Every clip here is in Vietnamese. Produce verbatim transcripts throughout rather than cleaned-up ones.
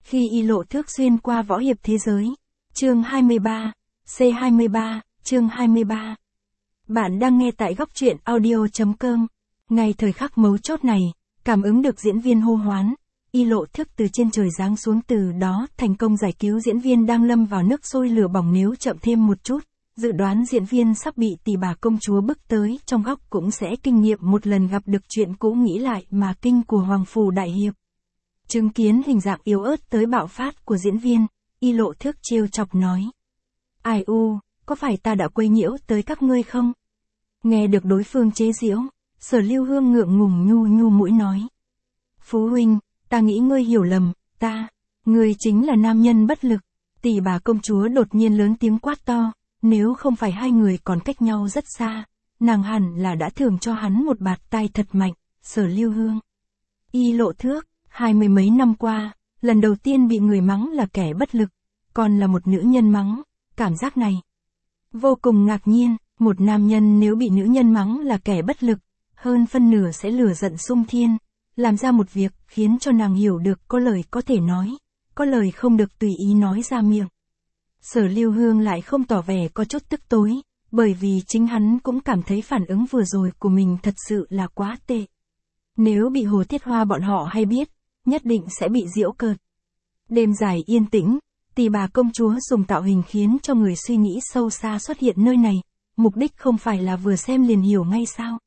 Khi y lộ thước xuyên qua võ hiệp thế giới. Chương hai mươi ba, C hai mươi ba, chương hai mươi ba. Bạn đang nghe tại góc truyện audio.com. Ngay thời khắc mấu chốt này, cảm ứng được diễn viên hô hoán, y lộ thước từ trên trời giáng xuống, từ đó thành công giải cứu diễn viên đang lâm vào nước sôi lửa bỏng. Nếu chậm thêm một chút, dự đoán diễn viên sắp bị tỷ bà công chúa bức tới trong góc cũng sẽ kinh nghiệm một lần gặp được chuyện cũ, nghĩ lại mà kinh của Hoàng Phủ Đại Hiệp. Chứng kiến hình dạng yếu ớt tới bạo phát của diễn viên, y lộ thước trêu chọc nói. Ai u, có phải ta đã quấy nhiễu tới các ngươi không? Nghe được đối phương chế giễu, Sở Lưu Hương ngượng ngùng nhu nhu mũi nói. Phú huynh, ta nghĩ ngươi hiểu lầm, ta, ngươi chính là nam nhân bất lực. Tỷ bà công chúa đột nhiên lớn tiếng quát to, nếu không phải hai người còn cách nhau rất xa, nàng hẳn là đã thưởng cho hắn một bạt tai thật mạnh. Sở Lưu Hương, y lộ thước, hai mươi mấy năm qua, lần đầu tiên bị người mắng là kẻ bất lực, còn là một nữ nhân mắng, cảm giác này vô cùng ngạc nhiên. Một nam nhân nếu bị nữ nhân mắng là kẻ bất lực, hơn phân nửa sẽ lửa giận sung thiên, làm ra một việc khiến cho nàng hiểu được có lời có thể nói, có lời không được tùy ý nói ra miệng. Sở Lưu Hương lại không tỏ vẻ có chút tức tối, bởi vì chính hắn cũng cảm thấy phản ứng vừa rồi của mình thật sự là quá tệ. Nếu bị Hồ Thiết Hoa bọn họ hay biết, nhất định sẽ bị giễu cợt. Đêm dài yên tĩnh, tỷ bà công chúa dùng tạo hình khiến cho người suy nghĩ sâu xa xuất hiện nơi này, mục đích không phải là vừa xem liền hiểu ngay sao.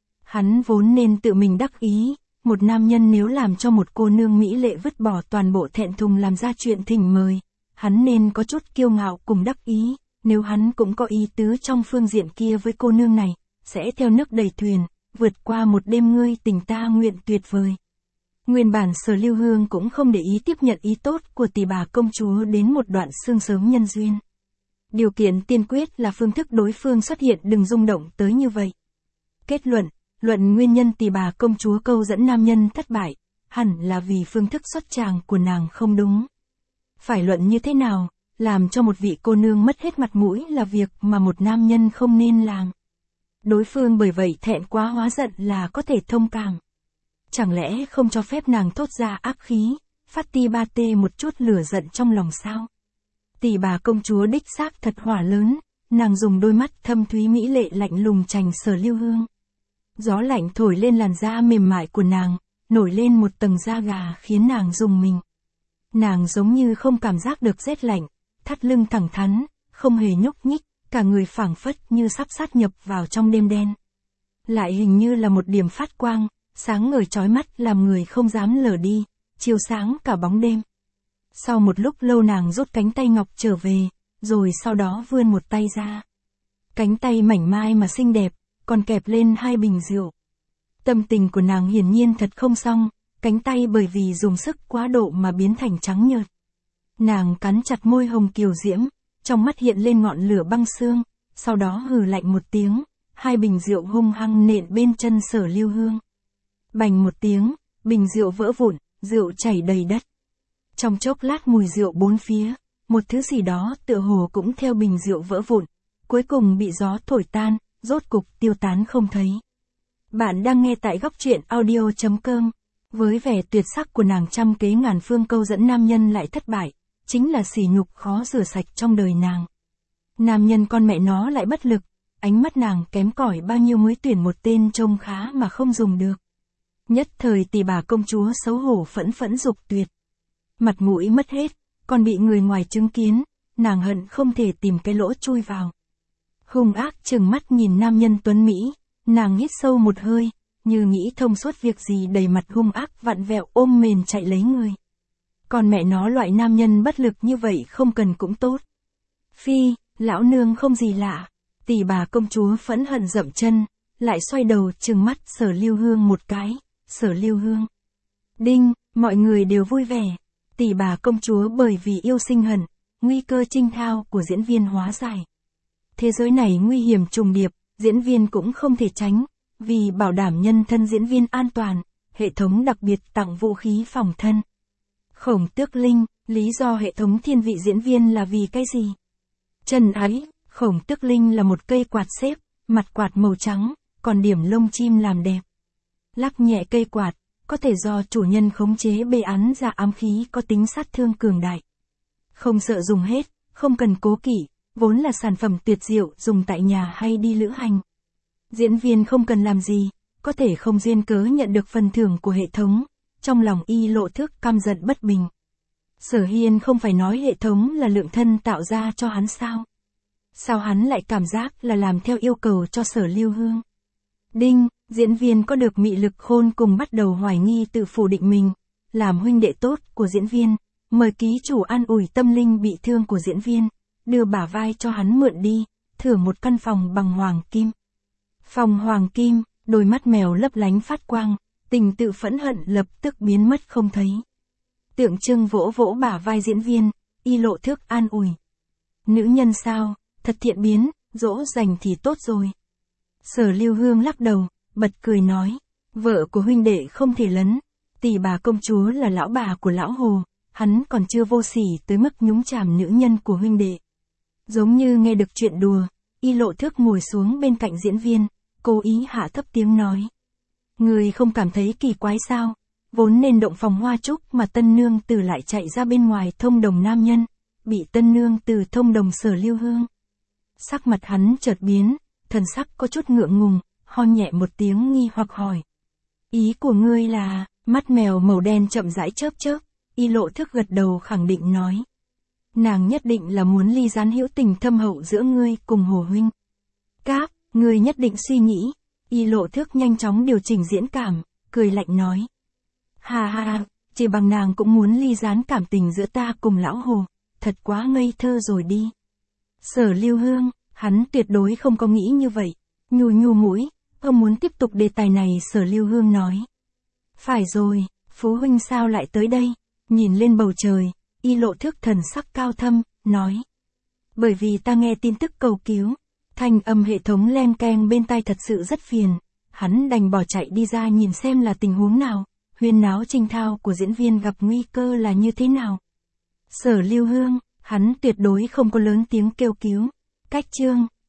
Hắn vốn nên tự mình đắc ý, một nam nhân nếu làm cho một cô nương mỹ lệ vứt bỏ toàn bộ thẹn thùng làm ra chuyện thỉnh mời, hắn nên có chút kiêu ngạo cùng đắc ý, nếu hắn cũng có ý tứ trong phương diện kia với cô nương này, sẽ theo nước đầy thuyền, vượt qua một đêm ngươi tình ta nguyện tuyệt vời. Nguyên bản Sở Lưu Hương cũng không để ý tiếp nhận ý tốt của tỷ bà công chúa đến một đoạn sương sớm nhân duyên. Điều kiện tiên quyết là phương thức đối phương xuất hiện đừng rung động tới như vậy. Kết luận, luận nguyên nhân tỷ bà công chúa câu dẫn nam nhân thất bại, hẳn là vì phương thức xuất tràng của nàng không đúng. Phải luận như thế nào, làm cho một vị cô nương mất hết mặt mũi là việc mà một nam nhân không nên làm. Đối phương bởi vậy thẹn quá hóa giận là có thể thông cảm. Chẳng lẽ không cho phép nàng thốt ra ác khí, phát ti ba tê một chút lửa giận trong lòng sao? Tỷ bà công chúa đích xác thật hỏa lớn, nàng dùng đôi mắt thâm thúy mỹ lệ lạnh lùng chành Sở Lưu Hương. Gió lạnh thổi lên làn da mềm mại của nàng, nổi lên một tầng da gà khiến nàng rùng mình. Nàng giống như không cảm giác được rét lạnh, thắt lưng thẳng thắn, không hề nhúc nhích, cả người phảng phất như sắp sát nhập vào trong đêm đen. Lại hình như là một điểm phát quang, sáng ngời chói mắt làm người không dám lờ đi, chiếu sáng cả bóng đêm. Sau một lúc lâu nàng rút cánh tay ngọc trở về, rồi sau đó vươn một tay ra. Cánh tay mảnh mai mà xinh đẹp, còn kẹp lên hai bình rượu. Tâm tình của nàng hiển nhiên thật không xong, cánh tay bởi vì dùng sức quá độ mà biến thành trắng nhợt. Nàng cắn chặt môi hồng kiều diễm, trong mắt hiện lên ngọn lửa băng xương, sau đó hừ lạnh một tiếng, hai bình rượu hung hăng nện bên chân Sở Lưu Hương. Bành một tiếng, bình rượu vỡ vụn, rượu chảy đầy đất. Trong chốc lát mùi rượu bốn phía, một thứ gì đó tựa hồ cũng theo bình rượu vỡ vụn, cuối cùng bị gió thổi tan, rốt cục tiêu tán không thấy. Bạn đang nghe tại góc truyện audio.com. Với vẻ tuyệt sắc của nàng, trăm kế ngàn phương câu dẫn nam nhân lại thất bại, chính là sỉ nhục khó rửa sạch trong đời nàng. Nam nhân con mẹ nó lại bất lực, ánh mắt nàng kém cỏi bao nhiêu mới tuyển một tên trông khá mà không dùng được. Nhất thời tỷ bà công chúa xấu hổ phẫn phẫn dục tuyệt. Mặt mũi mất hết, còn bị người ngoài chứng kiến, nàng hận không thể tìm cái lỗ chui vào. Hung ác trừng mắt nhìn nam nhân tuấn Mỹ, nàng hít sâu một hơi, như nghĩ thông suốt việc gì, đầy mặt hung ác vặn vẹo ôm mền chạy lấy người. Còn mẹ nó loại nam nhân bất lực như vậy không cần cũng tốt. Phi, lão nương không gì lạ. Tỷ bà công chúa phẫn hận dậm chân, lại xoay đầu trừng mắt Sở Lưu Hương một cái. Sở Lưu Hương. Đinh, mọi người đều vui vẻ. Tỷ bà công chúa bởi vì yêu sinh hận, nguy cơ trinh thao của diễn viên hóa giải. Thế giới này nguy hiểm trùng điệp, diễn viên cũng không thể tránh, vì bảo đảm nhân thân diễn viên an toàn, hệ thống đặc biệt tặng vũ khí phòng thân. Khổng Tước Linh, lý do hệ thống thiên vị diễn viên là vì cái gì? Trần ấy, Khổng Tước Linh là một cây quạt xếp, mặt quạt màu trắng, còn điểm lông chim làm đẹp. Lắc nhẹ cây quạt, có thể do chủ nhân khống chế bê án ra ám khí có tính sát thương cường đại. Không sợ dùng hết, không cần cố kỵ, vốn là sản phẩm tuyệt diệu dùng tại nhà hay đi lữ hành. Diễn viên không cần làm gì, có thể không duyên cớ nhận được phần thưởng của hệ thống, trong lòng Y Lộ Thước căm giận bất bình. Sở Hiên không phải nói hệ thống là lượng thân tạo ra cho hắn sao? Sao hắn lại cảm giác là làm theo yêu cầu cho Sở Lưu Hương? Đinh, diễn viên có được mị lực khôn cùng bắt đầu hoài nghi tự phủ định mình, làm huynh đệ tốt của diễn viên, mời ký chủ an ủi tâm linh bị thương của diễn viên, đưa bả vai cho hắn mượn đi, thưởng một căn phòng bằng hoàng kim. Phòng hoàng kim, đôi mắt mèo lấp lánh phát quang, tình tự phẫn hận lập tức biến mất không thấy. Tượng trưng vỗ vỗ bả vai diễn viên, Y Lộ Thước an ủi. Nữ nhân sao, thật thiện biến, dỗ dành thì tốt rồi. Sở Lưu Hương lắc đầu, bật cười nói, vợ của huynh đệ không thể lấn, tỷ bà công chúa là lão bà của lão Hồ, hắn còn chưa vô sỉ tới mức nhúng chàm nữ nhân của huynh đệ. Giống như nghe được chuyện đùa, Y Lộ Thước ngồi xuống bên cạnh diễn viên, cố ý hạ thấp tiếng nói. Người không cảm thấy kỳ quái sao, vốn nên động phòng hoa trúc mà tân nương tử lại chạy ra bên ngoài thông đồng nam nhân, bị tân nương tử thông đồng Sở Lưu Hương. Sắc mặt hắn chợt biến, thần sắc có chút ngượng ngùng, ho nhẹ một tiếng nghi hoặc hỏi. Ý của ngươi là, mắt mèo màu đen chậm rãi chớp chớp, Y Lộ Thước gật đầu khẳng định nói. Nàng nhất định là muốn ly gián hữu tình thâm hậu giữa ngươi cùng Hồ huynh. Cáp, ngươi nhất định suy nghĩ. Y Lộ Thước nhanh chóng điều chỉnh diễn cảm, cười lạnh nói. Hà hà, chỉ bằng nàng cũng muốn ly gián cảm tình giữa ta cùng lão Hồ, thật quá ngây thơ rồi đi. Sở Lưu Hương, hắn tuyệt đối không có nghĩ như vậy, nhù nhù mũi, không muốn tiếp tục đề tài này. Sở Lưu Hương nói. Phải rồi, Phú huynh sao lại tới đây? Nhìn lên bầu trời, Y Lộ Thước thần sắc cao thâm, nói. Bởi vì ta nghe tin tức cầu cứu, thanh âm hệ thống len keng bên tai thật sự rất phiền, hắn đành bỏ chạy đi ra nhìn xem là tình huống nào, huyên náo trinh thao của diễn viên gặp nguy cơ là như thế nào. Sở Lưu Hương, hắn tuyệt đối không có lớn tiếng kêu cứu. Cách chương,